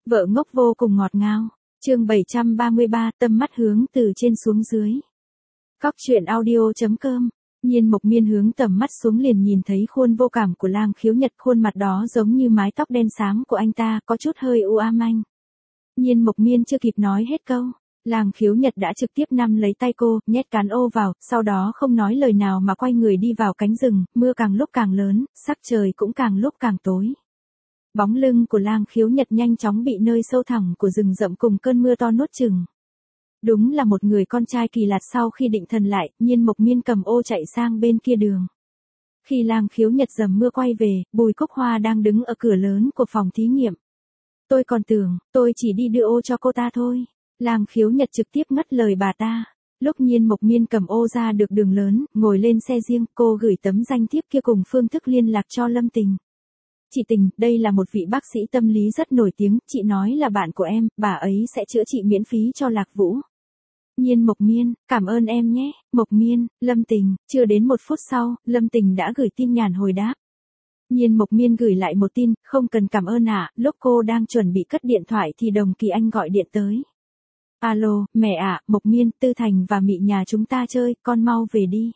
Vợ ngốc vô cùng ngọt ngào. Chương 733, tâm mắt hướng từ trên xuống dưới. Cóc truyện audio.com. Nhiên Mộc Miên hướng tầm mắt xuống liền nhìn thấy khuôn vô cảm của Lang Khiếu Nhật, khuôn mặt đó giống như mái tóc đen xám của anh ta, có chút hơi u ám anh. Nhiên Mộc Miên chưa kịp nói hết câu, Lang Khiếu Nhật đã trực tiếp nắm lấy tay cô, nhét cán ô vào, sau đó không nói lời nào mà quay người đi vào cánh rừng, mưa càng lúc càng lớn, sắc trời cũng càng lúc càng tối. Bóng lưng của Lang Khiếu Nhật nhanh chóng bị nơi sâu thẳm của rừng rậm cùng cơn mưa to nuốt chửng. Đúng là một người con trai kỳ lạ. Sau khi định thần lại, Nhiên Mộc Miên cầm ô chạy sang bên kia đường. Khi Lang Khiếu Nhật dầm mưa quay về, Bùi Cúc Hoa đang đứng ở cửa lớn của phòng thí nghiệm. Tôi còn tưởng, tôi chỉ đi đưa ô cho cô ta thôi. Lang Khiếu Nhật trực tiếp ngắt lời bà ta. Lúc Nhiên Mộc Miên cầm ô ra được đường lớn, ngồi lên xe riêng, cô gửi tấm danh thiếp kia cùng phương thức liên lạc cho Lâm Tình. Chị Tình, đây là một vị bác sĩ tâm lý rất nổi tiếng, chị nói là bạn của em, bà ấy sẽ chữa trị miễn phí cho Lạc Vũ. Nhiên Mộc Miên, cảm ơn em nhé. Mộc Miên, Lâm Tình. Chưa đến 1 phút sau, Lâm Tình đã gửi tin nhắn hồi đáp. Nhiên Mộc Miên gửi lại một tin, không cần cảm ơn ạ. Lúc cô đang chuẩn bị cất điện thoại thì Đồng Kỳ Anh gọi điện tới. Alo, mẹ ạ, Mộc Miên, Tư Thành và Mị nhà chúng ta chơi, con mau về đi.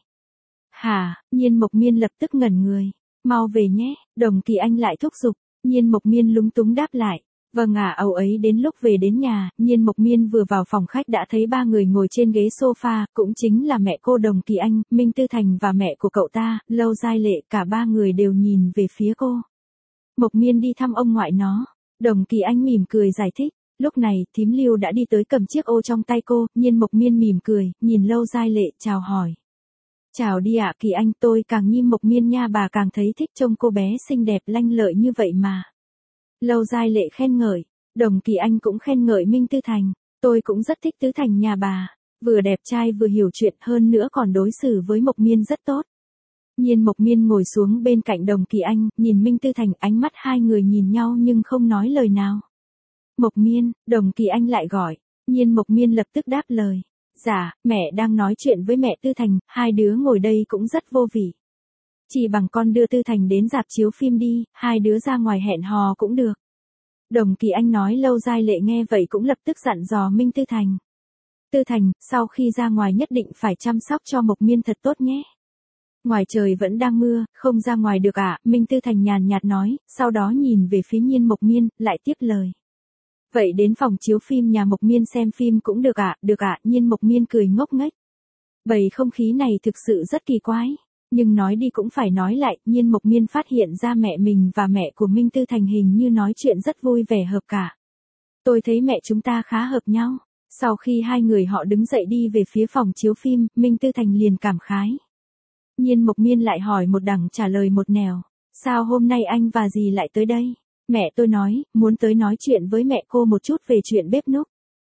Hả? Nhiên Mộc Miên lập tức ngẩn người. Mau về nhé, Đồng Kỳ Anh lại thúc giục. Nhiên Mộc Miên lúng túng đáp lại. Vâng ạ. Âu ấy đến lúc về đến nhà, Nhiên Mộc Miên vừa vào phòng khách đã thấy 3 người ngồi trên ghế sofa, cũng chính là mẹ cô Đồng Kỳ Anh, Minh Tư Thành và mẹ của cậu ta, Lâu Giai Lệ, cả 3 người đều nhìn về phía cô. Mộc Miên đi thăm ông ngoại nó. Đồng Kỳ Anh mỉm cười giải thích. Lúc này, thím Lưu đã đi tới cầm chiếc ô trong tay cô, Nhiên Mộc Miên mỉm cười, nhìn Lâu Giai Lệ, chào hỏi. Chào đi ạ Kỳ Anh, tôi càng Nhiên Mộc Miên nha, bà càng thấy thích trông cô bé xinh đẹp lanh lợi như vậy mà. Lâu Giai Lệ khen ngợi, Đồng Kỳ Anh cũng khen ngợi Minh Tư Thành, tôi cũng rất thích Tư Thành nhà bà, vừa đẹp trai vừa hiểu chuyện, hơn nữa còn đối xử với Mộc Miên rất tốt. Nhiên Mộc Miên ngồi xuống bên cạnh Đồng Kỳ Anh, nhìn Minh Tư Thành, ánh mắt hai người nhìn nhau nhưng không nói lời nào. Mộc Miên, Đồng Kỳ Anh lại gọi, Nhiên Mộc Miên lập tức đáp lời. Dạ, mẹ đang nói chuyện với mẹ Tư Thành, hai đứa ngồi đây cũng rất vô vị. Chỉ bằng con đưa Tư Thành đến rạp chiếu phim đi, hai đứa ra ngoài hẹn hò cũng được. Đồng Kỳ Anh nói. Lâu Giai Lệ nghe vậy cũng lập tức dặn dò Minh Tư Thành. Tư Thành, sau khi ra ngoài nhất định phải chăm sóc cho Mộc Miên thật tốt nhé. Ngoài trời vẫn đang mưa, không ra ngoài được ạ, Minh Tư Thành nhàn nhạt nói, sau đó nhìn về phía Nhiên Mộc Miên, lại tiếp lời. Vậy đến phòng chiếu phim nhà Mộc Miên xem phim cũng được ạ, được ạ, Nhiên Mộc Miên cười ngốc nghếch. Bầu không khí này thực sự rất kỳ quái. Nhưng nói đi cũng phải nói lại, Nhiên Mộc Miên phát hiện ra mẹ mình và mẹ của Minh Tư Thành hình như nói chuyện rất vui vẻ hợp cả. Tôi thấy mẹ chúng ta khá hợp nhau. Sau khi hai người họ đứng dậy đi về phía phòng chiếu phim, Minh Tư Thành liền cảm khái. Nhiên Mộc Miên lại hỏi một đằng trả lời một nẻo. Sao hôm nay anh và dì lại tới đây? Mẹ tôi nói, muốn tới nói chuyện với mẹ cô một chút về chuyện bếp núc.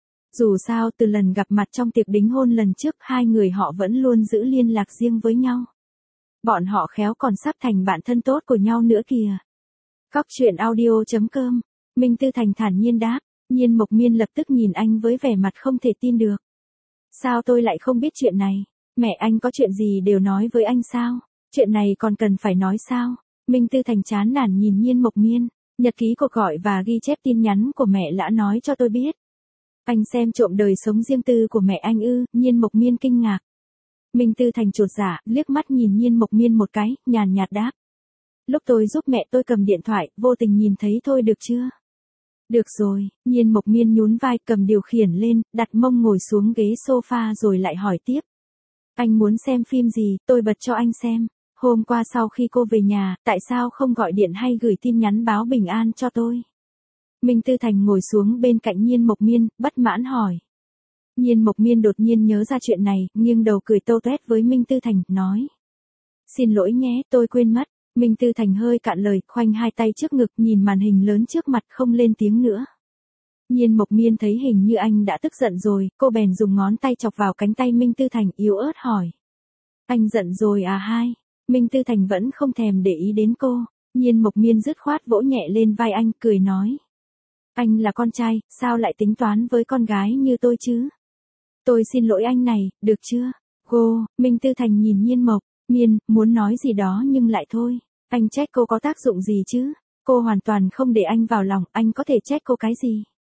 Dù sao từ lần gặp mặt trong tiệc đính hôn lần trước, hai người họ vẫn luôn giữ liên lạc riêng với nhau. Bọn họ khéo còn sắp thành bạn thân tốt của nhau nữa kìa. Cóc truyện audio.com. Minh Tư Thành thản nhiên đáp. Nhiên Mộc Miên lập tức nhìn anh với vẻ mặt không thể tin được. Sao tôi lại không biết chuyện này? Mẹ anh có chuyện gì đều nói với anh sao? Chuyện này còn cần phải nói sao? Minh Tư Thành chán nản nhìn Nhiên Mộc Miên. Nhật ký cuộc gọi và ghi chép tin nhắn của mẹ đã nói cho tôi biết. Anh xem trộm đời sống riêng tư của mẹ anh ư? Nhiên Mộc Miên kinh ngạc. Minh Tư Thành chột dạ, liếc mắt nhìn Nhiên Mộc Miên một cái, nhàn nhạt đáp. Lúc tôi giúp mẹ tôi cầm điện thoại, vô tình nhìn thấy thôi được chưa? Được rồi, Nhiên Mộc Miên nhún vai cầm điều khiển lên, đặt mông ngồi xuống ghế sofa rồi lại hỏi tiếp. Anh muốn xem phim gì, tôi bật cho anh xem. Hôm qua sau khi cô về nhà, tại sao không gọi điện hay gửi tin nhắn báo bình an cho tôi? Minh Tư Thành ngồi xuống bên cạnh Nhiên Mộc Miên, bất mãn hỏi. Nhiên Mộc Miên đột nhiên nhớ ra chuyện này, nghiêng đầu cười tâu tuét với Minh Tư Thành, nói. Xin lỗi nhé, tôi quên mất. Minh Tư Thành hơi cạn lời, khoanh hai tay trước ngực nhìn màn hình lớn trước mặt không lên tiếng nữa. Nhiên Mộc Miên thấy hình như anh đã tức giận rồi, cô bèn dùng ngón tay chọc vào cánh tay Minh Tư Thành yếu ớt hỏi. Anh giận rồi à hai? Minh Tư Thành vẫn không thèm để ý đến cô. Nhiên Mộc Miên dứt khoát vỗ nhẹ lên vai anh, cười nói. Anh là con trai, sao lại tính toán với con gái như tôi chứ? Tôi xin lỗi anh này, được chưa? Cô, Minh Tư Thành nhìn Nhiên Mộc Miên, muốn nói gì đó nhưng lại thôi. Anh trách cô có tác dụng gì chứ? Cô hoàn toàn không để anh vào lòng, anh có thể trách cô cái gì?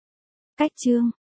Cách chương